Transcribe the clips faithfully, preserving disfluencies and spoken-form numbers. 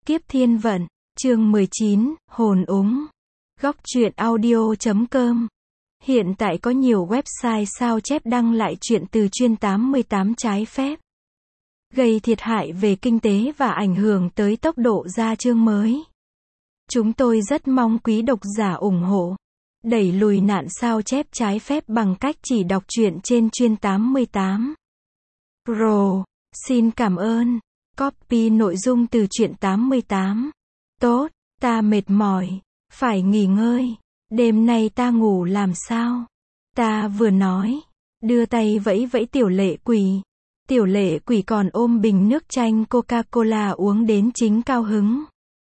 Kiếp thiên vận, chương mười chín, hồn úng. Góc truyện audio chấm com. Hiện tại có nhiều website sao chép đăng lại truyện từ chuyên tám mươi tám trái phép, gây thiệt hại về kinh tế và ảnh hưởng tới tốc độ ra chương mới. Chúng tôi rất mong quý độc giả ủng hộ, đẩy lùi nạn sao chép trái phép bằng cách chỉ đọc truyện trên chuyên tám mươi tám. Pro, xin cảm ơn. Copy nội dung từ truyện tám mươi tám. Tốt, ta mệt mỏi, phải nghỉ ngơi. Đêm nay ta ngủ làm sao? Ta vừa nói, đưa tay vẫy vẫy tiểu lệ quỷ. Tiểu lệ quỷ còn ôm bình nước chanh Coca-Cola uống đến chính cao hứng.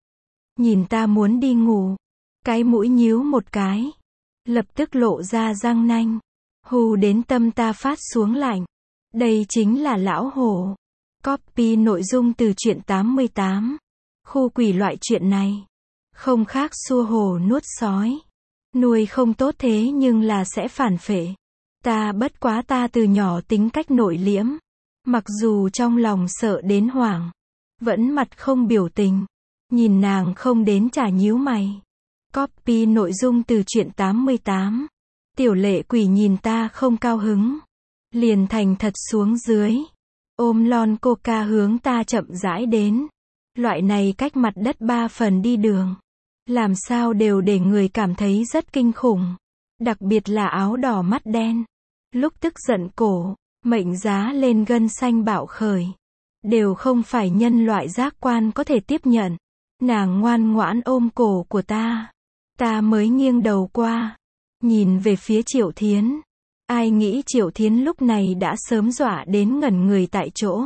Nhìn ta muốn đi ngủ, cái mũi nhíu một cái, lập tức lộ ra răng nanh, hù đến tâm ta phát xuống lạnh. Đây chính là lão hổ. Copy nội dung từ truyện tám mươi tám. Khu quỷ loại chuyện này không khác xua hổ nuốt sói. Nuôi không tốt thế nhưng là sẽ phản phệ. Ta bất quá ta từ nhỏ tính cách nội liễm, mặc dù trong lòng sợ đến hoảng, vẫn mặt không biểu tình, nhìn nàng không đến chả nhíu mày. Copy nội dung từ truyện tám mươi tám. Tiểu lệ quỷ nhìn ta không cao hứng, liền thành thật xuống dưới, ôm lon coca hướng ta chậm rãi đến. Loại này cách mặt đất ba phần đi đường, làm sao đều để người cảm thấy rất kinh khủng. Đặc biệt là áo đỏ mắt đen, lúc tức giận cổ, mệnh giá lên gân xanh bạo khởi, đều không phải nhân loại giác quan có thể tiếp nhận. Nàng ngoan ngoãn ôm cổ của ta, ta mới nghiêng đầu qua, nhìn về phía Triệu Thiến. Ai nghĩ Triệu Thiến lúc này đã sớm dọa đến ngẩn người tại chỗ,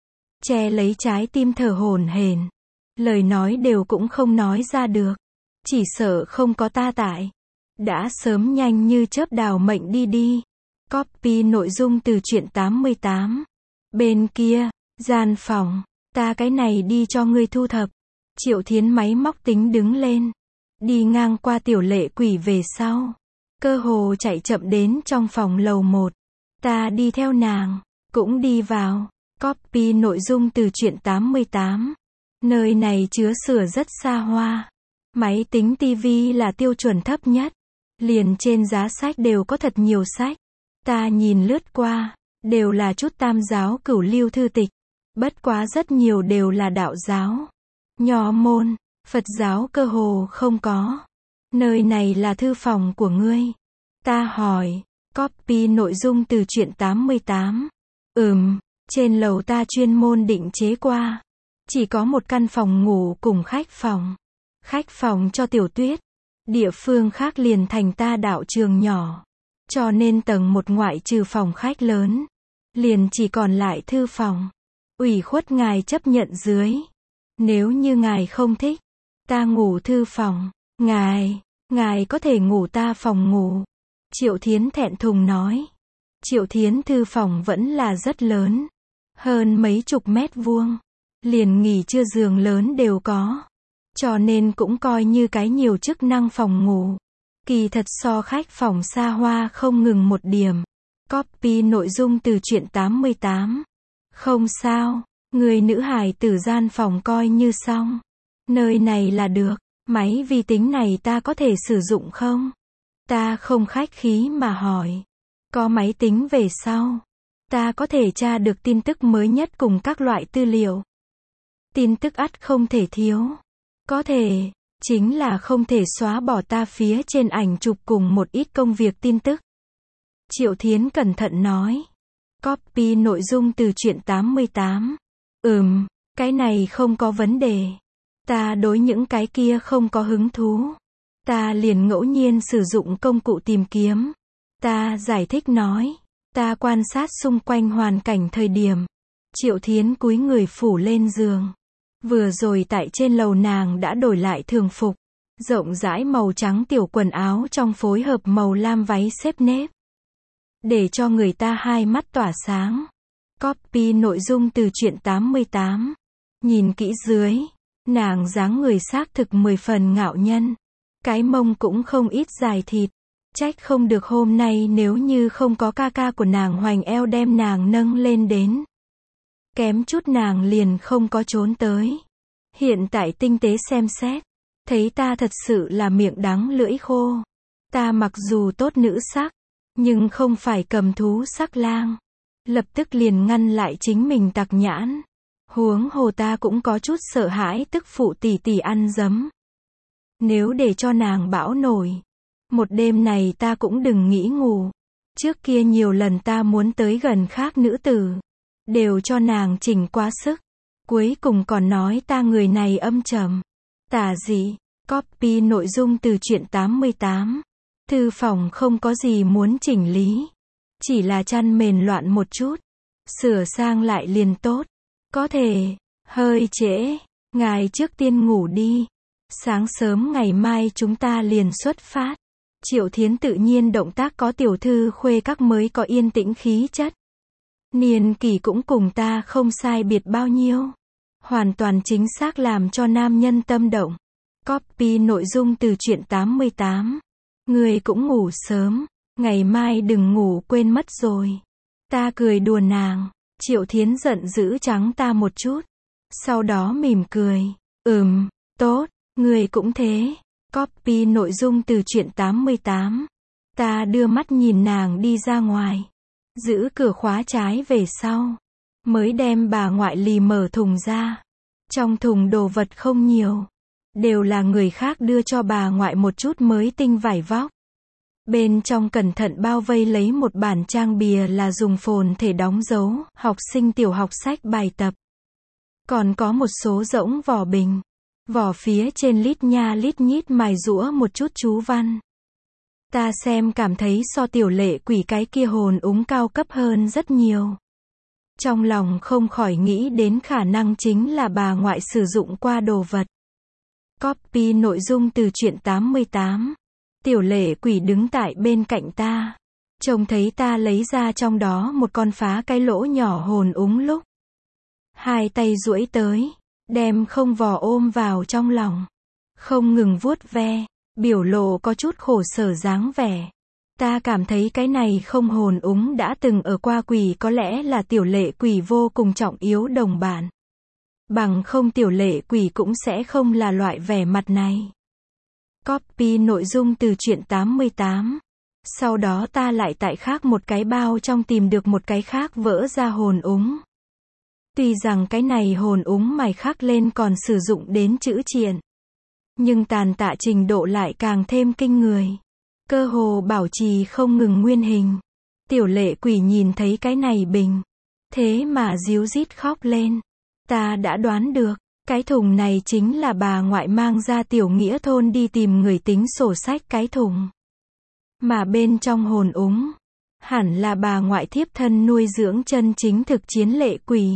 che lấy trái tim thở hổn hển, lời nói đều cũng không nói ra được, chỉ sợ không có ta tại, đã sớm nhanh như chớp đào mệnh đi đi. Copy nội dung từ truyện tám mươi tám. Bên kia, gian phòng, ta cái này đi cho ngươi thu thập. Triệu Thiến máy móc tính đứng lên, đi ngang qua tiểu lệ quỷ về sau, cơ hồ chạy chậm đến trong phòng lầu một. Ta đi theo nàng, cũng đi vào. Copy nội dung từ truyện tám mươi tám. Nơi này chứa sửa rất xa hoa. Máy tính tivi là tiêu chuẩn thấp nhất. Liền trên giá sách đều có thật nhiều sách. Ta nhìn lướt qua, đều là chút tam giáo cửu lưu thư tịch. Bất quá rất nhiều đều là đạo giáo, nho môn, Phật giáo cơ hồ không có. Nơi này là thư phòng của ngươi? Ta hỏi. Copy nội dung từ truyện tám mươi tám. Ừm, trên lầu ta chuyên môn định chế qua. Chỉ có một căn phòng ngủ cùng khách phòng. Khách phòng cho Tiểu Tuyết. Địa phương khác liền thành ta đạo trường nhỏ. Cho nên tầng một ngoại trừ phòng khách lớn, liền chỉ còn lại thư phòng. Ủy khuất ngài chấp nhận dưới. Nếu như ngài không thích, ta ngủ thư phòng. Ngài, ngài có thể ngủ ta phòng ngủ. Triệu Thiến thẹn thùng nói. Triệu Thiến thư phòng vẫn là rất lớn, hơn mấy chục mét vuông, liền nghỉ trưa giường lớn đều có, cho nên cũng coi như cái nhiều chức năng phòng ngủ. Kỳ thật so khách phòng xa hoa không ngừng một điểm. Copy nội dung từ truyện tám mươi tám. Không sao, người nữ hài tử gian phòng coi như xong. Nơi này là được. Máy vi tính này ta có thể sử dụng không? Ta không khách khí mà hỏi. Có máy tính về sau, ta có thể tra được tin tức mới nhất cùng các loại tư liệu. Tin tức ắt không thể thiếu. Có thể, chính là không thể xóa bỏ ta phía trên ảnh chụp cùng một ít công việc tin tức. Triệu Thiến cẩn thận nói. Copy nội dung từ truyện tám mươi tám. Ừm, cái này không có vấn đề. Ta đối những cái kia không có hứng thú. Ta liền ngẫu nhiên sử dụng công cụ tìm kiếm. Ta giải thích nói. Ta quan sát xung quanh hoàn cảnh thời điểm. Triệu Thiến cúi người phủ lên giường. Vừa rồi tại trên lầu nàng đã đổi lại thường phục. Rộng rãi màu trắng tiểu quần áo trong phối hợp màu lam váy xếp nếp, để cho người ta hai mắt tỏa sáng. Copy nội dung từ truyện tám mươi tám. Nhìn kỹ dưới, nàng dáng người xác thực mười phần ngạo nhân. Cái mông cũng không ít dài thịt. Trách không được hôm nay nếu như không có ca ca của nàng hoành eo đem nàng nâng lên đến. Kém chút nàng liền không có trốn tới. Hiện tại tinh tế xem xét, thấy ta thật sự là miệng đắng lưỡi khô. Ta mặc dù tốt nữ sắc, nhưng không phải cầm thú sắc lang. Lập tức liền ngăn lại chính mình tặc nhãn. Huống hồ ta cũng có chút sợ hãi tức phụ tỷ tỷ ăn dấm. Nếu để cho nàng bão nổi, một đêm này ta cũng đừng nghĩ ngủ. Trước kia nhiều lần ta muốn tới gần khác nữ tử, đều cho nàng chỉnh quá sức. Cuối cùng còn nói ta người này âm trầm, tà dị. Copy nội dung từ truyện tám mươi tám. Thư phòng không có gì muốn chỉnh lý, chỉ là chăn mền loạn một chút, sửa sang lại liền tốt. Có thể, hơi trễ, ngài trước tiên ngủ đi. Sáng sớm ngày mai chúng ta liền xuất phát. Triệu Thiến tự nhiên động tác có tiểu thư khuê các mới có yên tĩnh khí chất. Niên kỷ cũng cùng ta không sai biệt bao nhiêu. Hoàn toàn chính xác làm cho nam nhân tâm động. Copy nội dung từ truyện tám mươi tám. Người cũng ngủ sớm, ngày mai đừng ngủ quên mất rồi. Ta cười đùa nàng, Triệu Thiến giận dữ trắng ta một chút. Sau đó mỉm cười, ừm, tốt, người cũng thế. Copy nội dung từ truyện tám mươi tám. Ta đưa mắt nhìn nàng đi ra ngoài, giữ cửa khóa trái về sau, mới đem bà ngoại lì mở thùng ra. Trong thùng đồ vật không nhiều, đều là người khác đưa cho bà ngoại một chút mới tinh vải vóc. Bên trong cẩn thận bao vây lấy một bản trang bìa là dùng phồn thể đóng dấu, học sinh tiểu học sách bài tập. Còn có một số rỗng vỏ bình, vỏ phía trên lít nha lít nhít mài giũa một chút chú văn. Ta xem cảm thấy so tiểu lệ quỷ cái kia hồn úng cao cấp hơn rất nhiều. Trong lòng không khỏi nghĩ đến khả năng chính là bà ngoại sử dụng qua đồ vật. Copy nội dung từ truyện tám mươi tám. Tiểu lệ quỷ đứng tại bên cạnh ta, trông thấy ta lấy ra trong đó một con phá cái lỗ nhỏ hồn úng lúc, hai tay duỗi tới, đem không vò ôm vào trong lòng, không ngừng vuốt ve, biểu lộ có chút khổ sở dáng vẻ. Ta cảm thấy cái này không hồn úng đã từng ở qua quỷ có lẽ là tiểu lệ quỷ vô cùng trọng yếu đồng bạn. Bằng không tiểu lệ quỷ cũng sẽ không là loại vẻ mặt này. Copy nội dung từ truyện tám mươi tám. Sau đó ta lại tại khác một cái bao trong tìm được một cái khác vỡ ra hồn úng. Tuy rằng cái này hồn úng mài khắc lên còn sử dụng đến chữ triện, nhưng tàn tạ trình độ lại càng thêm kinh người. Cơ hồ bảo trì không ngừng nguyên hình. Tiểu lệ quỷ nhìn thấy cái này bình, thế mà ríu rít khóc lên. Ta đã đoán được, cái thùng này chính là bà ngoại mang ra tiểu nghĩa thôn đi tìm người tính sổ sách cái thùng. Mà bên trong hồn úng, hẳn là bà ngoại thiếp thân nuôi dưỡng chân chính thực chiến lệ quỷ.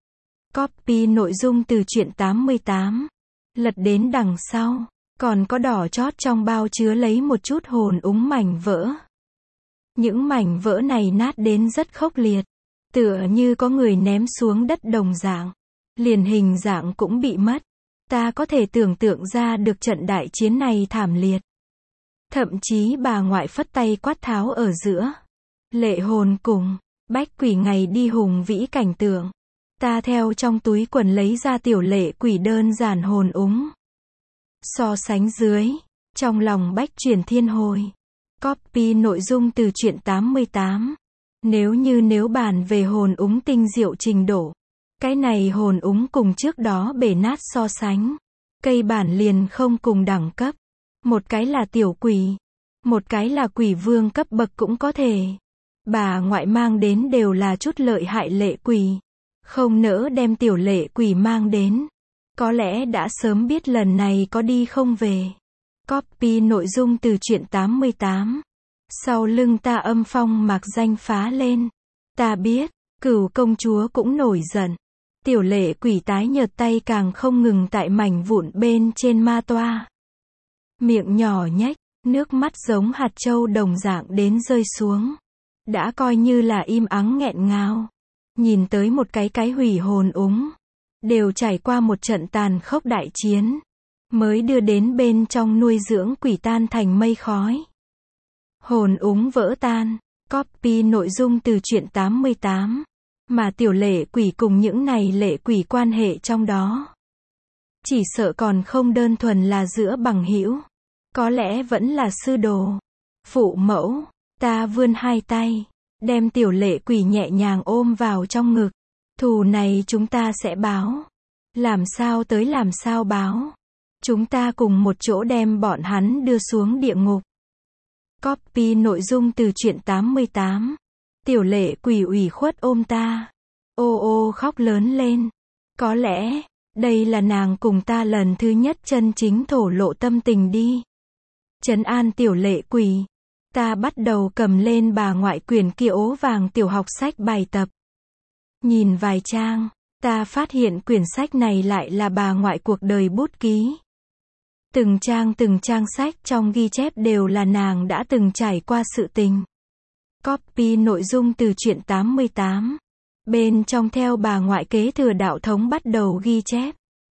Copy nội dung từ truyện tám mươi tám. Lật đến đằng sau, còn có đỏ chót trong bao chứa lấy một chút hồn úng mảnh vỡ. Những mảnh vỡ này nát đến rất khốc liệt, tựa như có người ném xuống đất đồng dạng. Liền hình dạng cũng bị mất. Ta có thể tưởng tượng ra được trận đại chiến này thảm liệt. Thậm chí bà ngoại phất tay quát tháo ở giữa. Lệ hồn cùng, bách quỷ ngày đi hùng vĩ cảnh tượng. Ta theo trong túi quần lấy ra tiểu lệ quỷ đơn giản hồn úng. So sánh dưới, trong lòng bách chuyển thiên hồi. Copy nội dung từ truyện tám mươi tám. Nếu như nếu bàn về hồn úng tinh diệu trình độ, cái này hồn úng cùng trước đó bể nát so sánh, cây bản liền không cùng đẳng cấp. Một cái là tiểu quỷ, một cái là quỷ vương cấp bậc cũng có thể. Bà ngoại mang đến đều là chút lợi hại lệ quỷ, không nỡ đem tiểu lệ quỷ mang đến. Có lẽ đã sớm biết lần này có đi không về. Copy nội dung từ truyện tám mươi tám. Sau lưng ta âm phong mạc danh phá lên. Ta biết, Cửu công chúa cũng nổi giận. Tiểu lệ quỷ tái nhợt tay càng không ngừng tại mảnh vụn bên trên ma toa. Miệng nhỏ nhếch, nước mắt giống hạt châu đồng dạng đến rơi xuống. Đã coi như là im ắng nghẹn ngào. Nhìn tới một cái cái hủy hồn úng. Đều trải qua một trận tàn khốc đại chiến. Mới đưa đến bên trong nuôi dưỡng quỷ tan thành mây khói. Hồn úng vỡ tan. Copy nội dung từ truyện tám mươi tám. Mà tiểu lệ quỷ cùng những này lệ quỷ quan hệ trong đó. Chỉ sợ còn không đơn thuần là giữa bằng hữu. Có lẽ vẫn là sư đồ. Phụ mẫu. Ta vươn hai tay. Đem tiểu lệ quỷ nhẹ nhàng ôm vào trong ngực. Thù này chúng ta sẽ báo. Làm sao tới làm sao báo. Chúng ta cùng một chỗ đem bọn hắn đưa xuống địa ngục. Copy nội dung từ truyện tám mươi tám. Tiểu lệ quỷ ủy khuất ôm ta. Ô ô khóc lớn lên. Có lẽ, đây là nàng cùng ta lần thứ nhất chân chính thổ lộ tâm tình đi. Trấn an tiểu lệ quỷ. Ta bắt đầu cầm lên bà ngoại quyển kia ố vàng tiểu học sách bài tập. Nhìn vài trang, ta phát hiện quyển sách này lại là bà ngoại cuộc đời bút ký. Từng trang từng trang sách trong ghi chép đều là nàng đã từng trải qua sự tình. Copy nội dung từ truyện tám mươi tám. Bên trong theo bà ngoại kế thừa đạo thống bắt đầu ghi chép.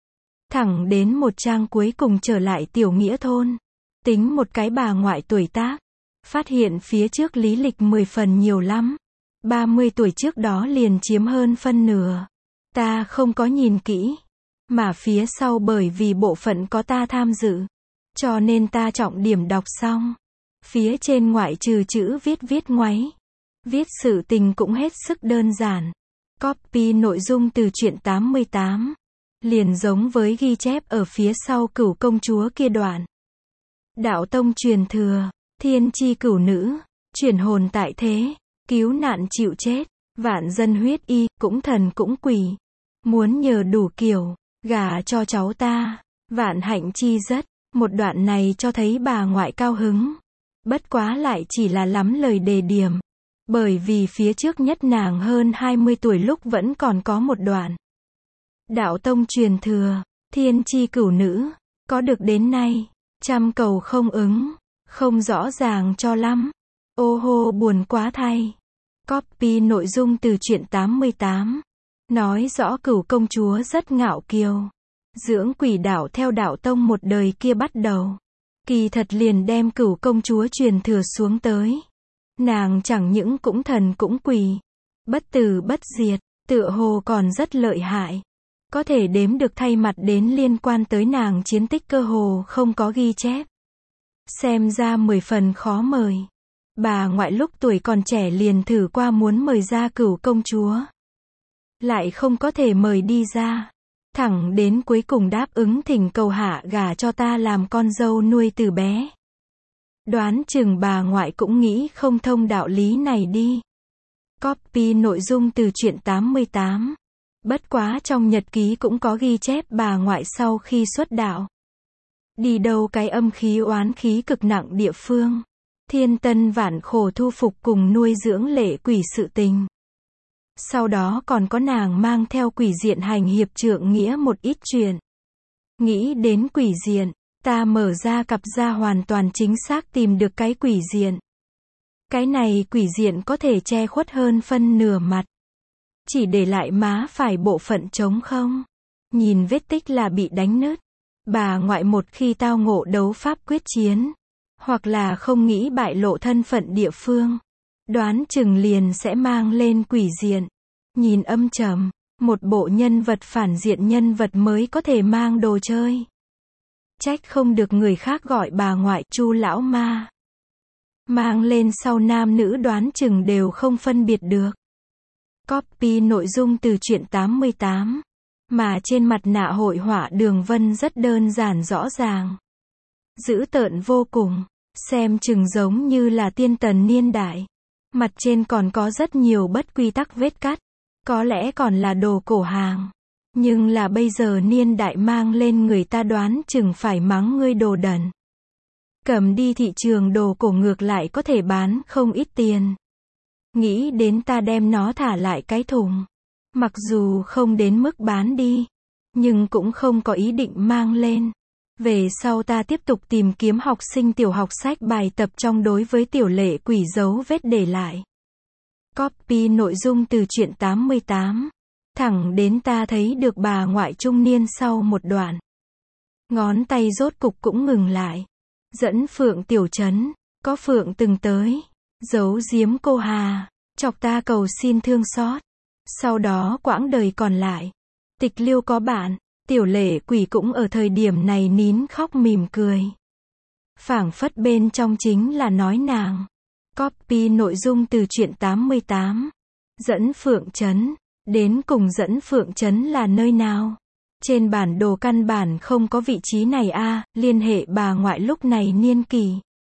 Thẳng đến một trang cuối cùng trở lại tiểu nghĩa thôn. Tính một cái bà ngoại tuổi tác. Phát hiện phía trước lý lịch mười phần nhiều lắm. ba mươi tuổi trước đó liền chiếm hơn phân nửa. Ta không có nhìn kỹ. Mà phía sau bởi vì bộ phận có ta tham dự. Cho nên ta trọng điểm đọc xong. Phía trên ngoại trừ chữ viết viết ngoáy. Viết sự tình cũng hết sức đơn giản. Copy nội dung từ truyện tám mươi tám. Liền giống với ghi chép ở phía sau cửu công chúa kia đoạn. Đạo tông truyền thừa. Thiên chi cửu nữ. Chuyển hồn tại thế. Cứu nạn chịu chết. Vạn dân huyết y. Cũng thần cũng quỷ. Muốn nhờ đủ kiểu. Gả cho cháu ta. Vạn hạnh chi rất. Một đoạn này cho thấy bà ngoại cao hứng. Bất quá lại chỉ là lắm lời đề điểm. Bởi vì phía trước nhất nàng hơn hai mươi tuổi lúc vẫn còn có một đoạn. Đạo tông truyền thừa. Thiên chi cửu nữ. Có được đến nay. Trăm cầu không ứng. Không rõ ràng cho lắm. Ô hô buồn quá thay. Copy nội dung từ truyện tám mươi tám. Nói rõ cửu công chúa rất ngạo kiêu. Dưỡng quỷ đạo theo đạo tông một đời kia bắt đầu. Kỳ thật liền đem cửu công chúa truyền thừa xuống tới. Nàng chẳng những cũng thần cũng quỷ. Bất tử bất diệt, tựa hồ còn rất lợi hại. Có thể đếm được thay mặt đến liên quan tới nàng chiến tích cơ hồ không có ghi chép. Xem ra mười phần khó mời. Bà ngoại lúc tuổi còn trẻ liền thử qua muốn mời ra cửu công chúa. Lại không có thể mời đi ra. Thẳng đến cuối cùng đáp ứng thỉnh cầu hạ gả cho ta làm con dâu nuôi từ bé. Đoán chừng bà ngoại cũng nghĩ không thông đạo lý này đi. Copy nội dung từ truyện tám mươi tám. Bất quá trong nhật ký cũng có ghi chép bà ngoại sau khi xuất đạo. Đi đâu cái âm khí oán khí cực nặng địa phương. Thiên tân vạn khổ thu phục cùng nuôi dưỡng lệ quỷ sự tình. Sau đó còn có nàng mang theo quỷ diện hành hiệp trượng nghĩa một ít chuyện. Nghĩ đến quỷ diện, ta mở ra cặp ra hoàn toàn chính xác tìm được cái quỷ diện. Cái này quỷ diện có thể che khuất hơn phân nửa mặt. Chỉ để lại má phải bộ phận trống không. Nhìn vết tích là bị đánh nứt. Bà ngoại một khi tao ngộ đấu pháp quyết chiến. Hoặc là không nghĩ bại lộ thân phận địa phương. Đoán chừng liền sẽ mang lên quỷ diện. Nhìn âm trầm. Một bộ nhân vật phản diện nhân vật mới có thể mang đồ chơi. Trách không được người khác gọi bà ngoại Chu lão ma. Mang lên sau nam nữ đoán chừng đều không phân biệt được. Copy nội dung từ truyện tám mươi tám. Mà trên mặt nạ hội họa đường vân rất đơn giản rõ ràng. Dữ tợn vô cùng. Xem chừng giống như là tiên tần niên đại. Mặt trên còn có rất nhiều bất quy tắc vết cắt. Có lẽ còn là đồ cổ hàng. Nhưng là bây giờ niên đại mang lên người ta đoán chừng phải mắng ngươi đồ đần. Cầm đi thị trường đồ cổ ngược lại có thể bán không ít tiền. Nghĩ đến ta đem nó thả lại cái thùng. Mặc dù không đến mức bán đi. Nhưng cũng không có ý định mang lên. Về sau ta tiếp tục tìm kiếm học sinh tiểu học sách bài tập trong đối với tiểu lệ quỷ dấu vết để lại. Copy nội dung từ truyện tám mươi tám. Thẳng đến ta thấy được bà ngoại trung niên sau một đoạn. Ngón tay rốt cục cũng ngừng lại. Dẫn Phượng tiểu trấn. Có Phượng từng tới. Giấu giếm cô Hà. Chọc ta cầu xin thương xót. Sau đó quãng đời còn lại. Tịch liêu có bạn. Tiểu lệ quỷ cũng ở thời điểm này nín khóc mỉm cười. Phảng phất bên trong chính là nói nàng. Copy nội dung từ truyện tám mươi tám. Dẫn Phượng Trấn. Đến cùng Dẫn Phượng Trấn là nơi nào? Trên bản đồ căn bản không có vị trí này a, liên hệ bà ngoại lúc này niên kỷ.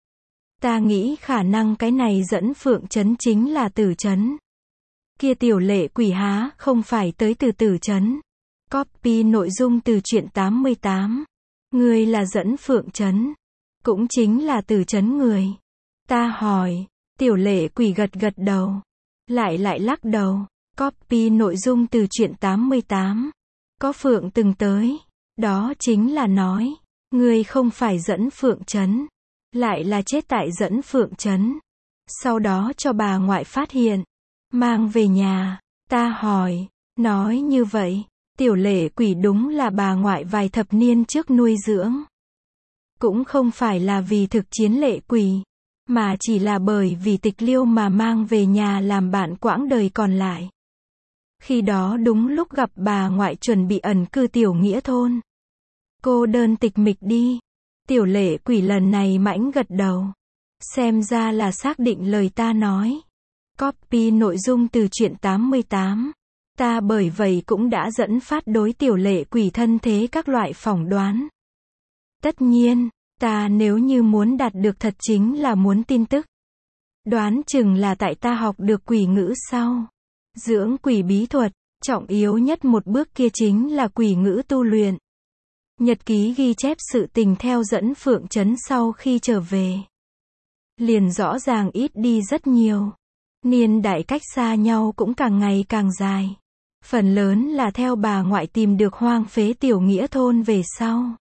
Ta nghĩ khả năng cái này Dẫn Phượng Trấn chính là Tử Trấn. Kia tiểu lệ quỷ há, không phải tới từ Tử Trấn. Copy nội dung từ truyện tám mươi tám. Người là Dẫn Phượng Trấn. Cũng chính là Tử Trấn người. Ta hỏi. Tiểu lệ quỷ gật gật đầu. Lại lại lắc đầu. Copy nội dung từ truyện tám mươi tám. Có Phượng từng tới. Đó chính là nói. Người không phải Dẫn Phượng Trấn. Lại là chết tại Dẫn Phượng Trấn. Sau đó cho bà ngoại phát hiện. Mang về nhà. Ta hỏi. Nói như vậy. Tiểu lệ quỷ đúng là bà ngoại vài thập niên trước nuôi dưỡng. Cũng không phải là vì thực chiến lệ quỷ. Mà chỉ là bởi vì tịch liêu mà mang về nhà làm bạn quãng đời còn lại. Khi đó đúng lúc gặp bà ngoại chuẩn bị ẩn cư tiểu nghĩa thôn. Cô đơn tịch mịch đi. Tiểu lệ quỷ lần này mãnh gật đầu. Xem ra là xác định lời ta nói. Copy nội dung từ truyện tám mươi tám. Ta bởi vậy cũng đã dẫn phát đối tiểu lệ quỷ thân thế các loại phỏng đoán. Tất nhiên, ta nếu như muốn đạt được thật chính là muốn tin tức. Đoán chừng là tại ta học được quỷ ngữ sau. Dưỡng quỷ bí thuật, trọng yếu nhất một bước kia chính là quỷ ngữ tu luyện. Nhật ký ghi chép sự tình theo Dẫn Phượng Trấn sau khi trở về. Liền rõ ràng ít đi rất nhiều. Niên đại cách xa nhau cũng càng ngày càng dài. Phần lớn là theo bà ngoại tìm được hoang phế tiểu nghĩa thôn về sau.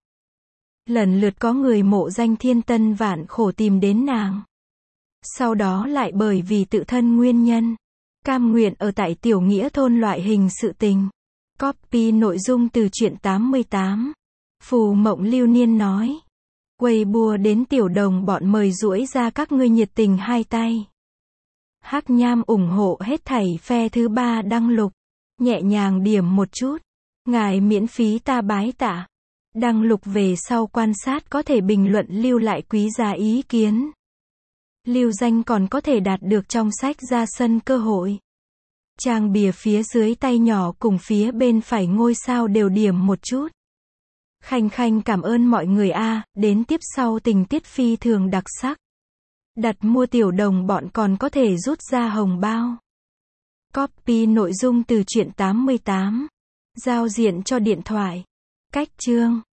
Lần lượt có người mộ danh thiên tân vạn khổ tìm đến nàng. Sau đó lại bởi vì tự thân nguyên nhân. Cam nguyện ở tại tiểu nghĩa thôn loại hình sự tình. Copy nội dung từ truyện tám mươi tám. Phù Mộng Lưu Niên nói. Quầy bùa đến tiểu đồng bọn mời duỗi ra các ngươi nhiệt tình hai tay. Hắc Nham ủng hộ hết thảy phe thứ ba đăng lục. Nhẹ nhàng điểm một chút. Ngài miễn phí ta bái tạ. Đăng lục về sau quan sát có thể bình luận lưu lại quý giá ý kiến. Lưu danh còn có thể đạt được trong sách ra sân cơ hội. Trang bìa phía dưới tay nhỏ cùng phía bên phải ngôi sao đều điểm một chút. Khanh khanh cảm ơn mọi người a, đến tiếp sau tình tiết phi thường đặc sắc. Đặt mua tiểu đồng bọn còn có thể rút ra hồng bao. Copy nội dung từ truyện tám mươi tám. Giao diện cho điện thoại. Cách chương.